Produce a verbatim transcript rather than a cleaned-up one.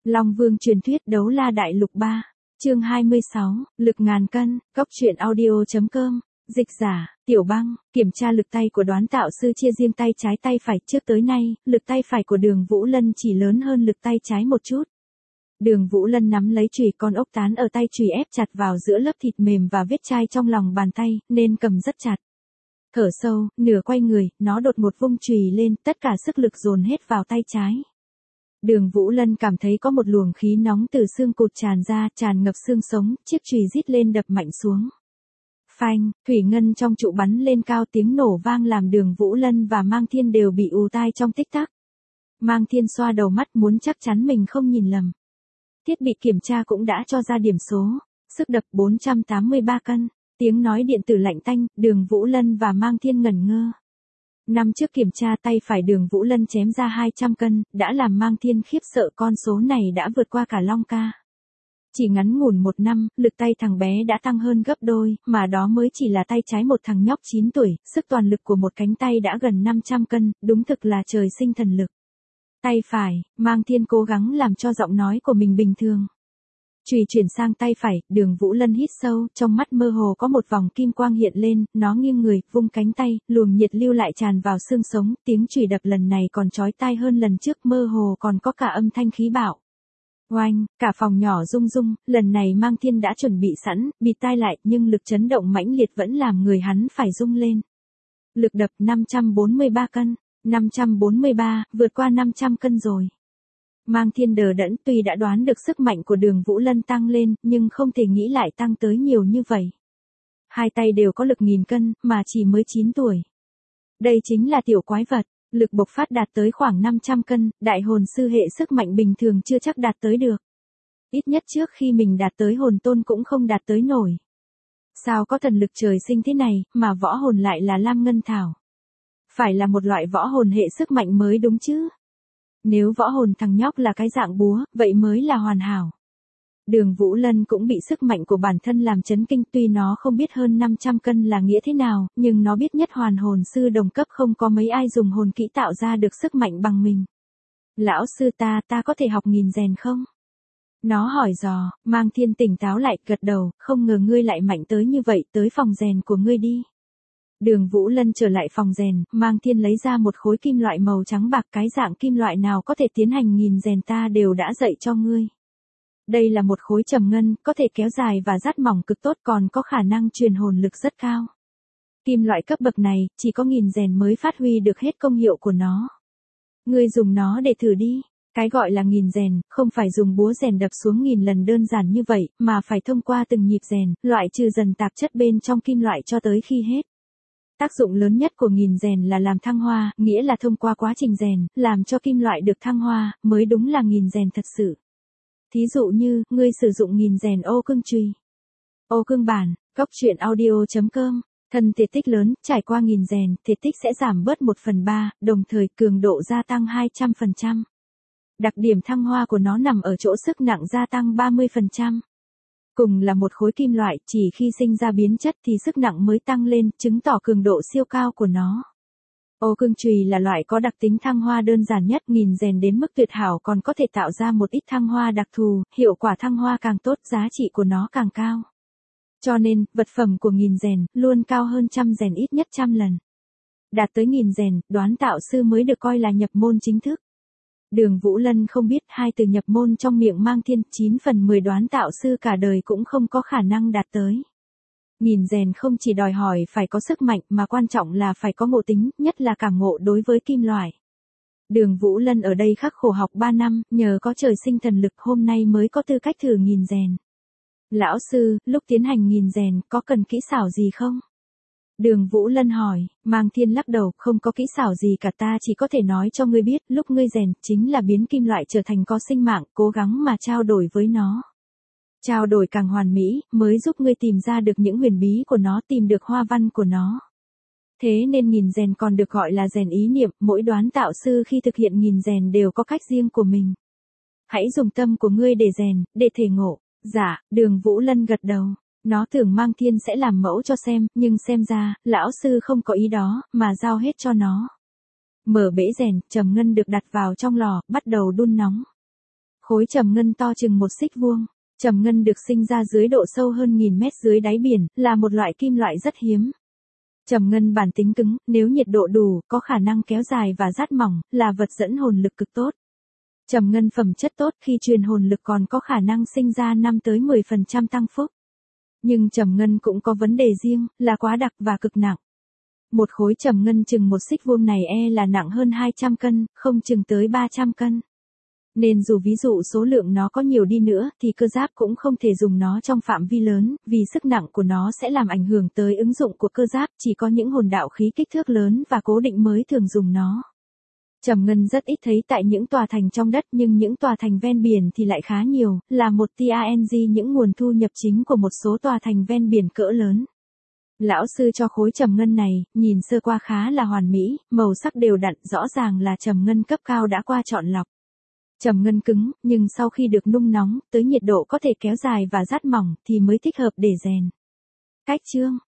Long Vương truyền thuyết đấu la đại lục ba, chương hai mươi sáu, lực ngàn cân, góc truyện audio.com, dịch giả, Tiểu Băng, kiểm tra lực tay của đoán tạo sư chia riêng tay trái tay phải trước tới nay, lực tay phải của Đường Vũ Lân chỉ lớn hơn lực tay trái một chút. Đường Vũ Lân nắm lấy chùy con ốc tán ở tay chùy ép chặt vào giữa lớp thịt mềm và vết chai trong lòng bàn tay, nên cầm rất chặt. Thở sâu, nửa quay người, nó đột một vung chùy lên, tất cả sức lực dồn hết vào tay trái. Đường Vũ Lân cảm thấy có một luồng khí nóng từ xương cụt tràn ra, tràn ngập xương sống, chiếc chùy rít lên đập mạnh xuống. Phanh, thủy ngân trong trụ bắn lên cao, tiếng nổ vang làm Đường Vũ Lân và Mang Thiên đều bị ù tai trong tích tắc. Mang Thiên xoa đầu mắt muốn chắc chắn mình không nhìn lầm. Thiết bị kiểm tra cũng đã cho ra điểm số, sức đập bốn trăm tám mươi ba cân, tiếng nói điện tử lạnh tanh, Đường Vũ Lân và Mang Thiên ngẩn ngơ. Năm trước kiểm tra tay phải Đường Vũ Lân chém ra hai trăm cân, đã làm Mang Thiên khiếp sợ, con số này đã vượt qua cả Long ca. Chỉ ngắn ngủn một năm, lực tay thằng bé đã tăng hơn gấp đôi, mà đó mới chỉ là tay trái một thằng nhóc chín tuổi, sức toàn lực của một cánh tay đã gần năm trăm cân, đúng thực là trời sinh thần lực. Tay phải, Mang Thiên cố gắng làm cho giọng nói của mình bình thường. Chùy chuyển sang tay phải, Đường Vũ Lân hít sâu, trong mắt mơ hồ có một vòng kim quang hiện lên, nó nghiêng người, vung cánh tay, luồng nhiệt lưu lại tràn vào xương sống, tiếng chùy đập lần này còn chói tai hơn lần trước, mơ hồ còn có cả âm thanh khí bạo. Oanh, cả phòng nhỏ rung rung, lần này Mang Thiên đã chuẩn bị sẵn, bịt tai lại, nhưng lực chấn động mãnh liệt vẫn làm người hắn phải rung lên. Lực đập năm trăm bốn mươi ba cân, năm trăm bốn mươi ba, vượt qua năm trăm cân rồi. Mang Thiên đờ đẫn, tuy đã đoán được sức mạnh của Đường Vũ Lân tăng lên, nhưng không thể nghĩ lại tăng tới nhiều như vậy. Hai tay đều có lực nghìn cân, mà chỉ mới chín tuổi. Đây chính là tiểu quái vật, lực bộc phát đạt tới khoảng năm trăm cân, đại hồn sư hệ sức mạnh bình thường chưa chắc đạt tới được. Ít nhất trước khi mình đạt tới hồn tôn cũng không đạt tới nổi. Sao có thần lực trời sinh thế này, mà võ hồn lại là Lam Ngân Thảo? Phải là một loại võ hồn hệ sức mạnh mới đúng chứ? Nếu võ hồn thằng nhóc là cái dạng búa, vậy mới là hoàn hảo. Đường Vũ Lân cũng bị sức mạnh của bản thân làm chấn kinh, tuy nó không biết hơn năm trăm cân là nghĩa thế nào, nhưng nó biết nhất hoàn hồn sư đồng cấp không có mấy ai dùng hồn kỹ tạo ra được sức mạnh bằng mình. Lão sư ta, ta có thể học nghìn rèn không? Nó hỏi dò, Mang Thiên tỉnh táo lại, gật đầu, không ngờ ngươi lại mạnh tới như vậy, tới phòng rèn của ngươi đi. Đường Vũ Lân trở lại phòng rèn, Mang Thiên lấy ra một khối kim loại màu trắng bạc, cái dạng kim loại nào có thể tiến hành nghìn rèn ta đều đã dạy cho ngươi. Đây là một khối trầm ngân, có thể kéo dài và dắt mỏng cực tốt, còn có khả năng truyền hồn lực rất cao. Kim loại cấp bậc này, chỉ có nghìn rèn mới phát huy được hết công hiệu của nó. Ngươi dùng nó để thử đi. Cái gọi là nghìn rèn, không phải dùng búa rèn đập xuống nghìn lần đơn giản như vậy, mà phải thông qua từng nhịp rèn, loại trừ dần tạp chất bên trong kim loại cho tới khi hết. Tác dụng lớn nhất của nghìn rèn là làm thăng hoa, nghĩa là thông qua quá trình rèn, làm cho kim loại được thăng hoa, mới đúng là nghìn rèn thật sự. Thí dụ như, ngươi sử dụng nghìn rèn ô cương chùy. Ô cương bản, góc truyện audio.com, thân thể tích lớn, trải qua nghìn rèn, thể tích sẽ giảm bớt một phần ba, đồng thời cường độ gia tăng hai trăm phần trăm. Đặc điểm thăng hoa của nó nằm ở chỗ sức nặng gia tăng ba mươi phần trăm. Cùng là một khối kim loại, chỉ khi sinh ra biến chất thì sức nặng mới tăng lên, chứng tỏ cường độ siêu cao của nó. Ô cương chùy là loại có đặc tính thăng hoa đơn giản nhất, nghìn rèn đến mức tuyệt hảo còn có thể tạo ra một ít thăng hoa đặc thù, hiệu quả thăng hoa càng tốt, giá trị của nó càng cao. Cho nên, vật phẩm của nghìn rèn, luôn cao hơn trăm rèn ít nhất trăm lần. Đạt tới nghìn rèn, đoán tạo sư mới được coi là nhập môn chính thức. Đường Vũ Lân không biết hai từ nhập môn trong miệng Mang Thiên, chín phần mười đoán tạo sư cả đời cũng không có khả năng đạt tới. Nghìn rèn không chỉ đòi hỏi phải có sức mạnh mà quan trọng là phải có ngộ tính, nhất là cảm ngộ đối với kim loại. Đường Vũ Lân ở đây khắc khổ học ba năm, nhờ có trời sinh thần lực hôm nay mới có tư cách thử nghìn rèn. Lão sư, lúc tiến hành nghìn rèn, có cần kỹ xảo gì không? Đường Vũ Lân hỏi, Mang Thiên lắc đầu, không có kỹ xảo gì cả, ta chỉ có thể nói cho ngươi biết, lúc ngươi rèn, chính là biến kim loại trở thành có sinh mạng, cố gắng mà trao đổi với nó. Trao đổi càng hoàn mỹ, mới giúp ngươi tìm ra được những huyền bí của nó, tìm được hoa văn của nó. Thế nên nghìn rèn còn được gọi là rèn ý niệm, mỗi đoán tạo sư khi thực hiện nghìn rèn đều có cách riêng của mình. Hãy dùng tâm của ngươi để rèn, để thể ngộ. Dạ, Đường Vũ Lân gật đầu. Nó tưởng Mang Thiên sẽ làm mẫu cho xem, nhưng xem ra, lão sư không có ý đó, mà giao hết cho nó. Mở bể rèn, trầm ngân được đặt vào trong lò, bắt đầu đun nóng. Khối trầm ngân to chừng một xích vuông. Trầm ngân được sinh ra dưới độ sâu hơn nghìn mét dưới đáy biển, là một loại kim loại rất hiếm. Trầm ngân bản tính cứng, nếu nhiệt độ đủ, có khả năng kéo dài và rát mỏng, là vật dẫn hồn lực cực tốt. Trầm ngân phẩm chất tốt, khi truyền hồn lực còn có khả năng sinh ra năm tới mười phần trăm tăng phúc. Nhưng trầm ngân cũng có vấn đề riêng, là quá đặc và cực nặng. Một khối trầm ngân chừng một xích vuông này e là nặng hơn hai trăm cân, không chừng tới ba trăm cân. Nên dù ví dụ số lượng nó có nhiều đi nữa thì cơ giáp cũng không thể dùng nó trong phạm vi lớn, vì sức nặng của nó sẽ làm ảnh hưởng tới ứng dụng của cơ giáp, chỉ có những hồn đạo khí kích thước lớn và cố định mới thường dùng nó. Trầm ngân rất ít thấy tại những tòa thành trong đất, nhưng những tòa thành ven biển thì lại khá nhiều, là một trong những nguồn thu nhập chính của một số tòa thành ven biển cỡ lớn. Lão sư cho khối trầm ngân này, nhìn sơ qua khá là hoàn mỹ, màu sắc đều đặn, rõ ràng là trầm ngân cấp cao đã qua chọn lọc. Trầm ngân cứng, nhưng sau khi được nung nóng, tới nhiệt độ có thể kéo dài và rát mỏng, thì mới thích hợp để rèn. Cách chương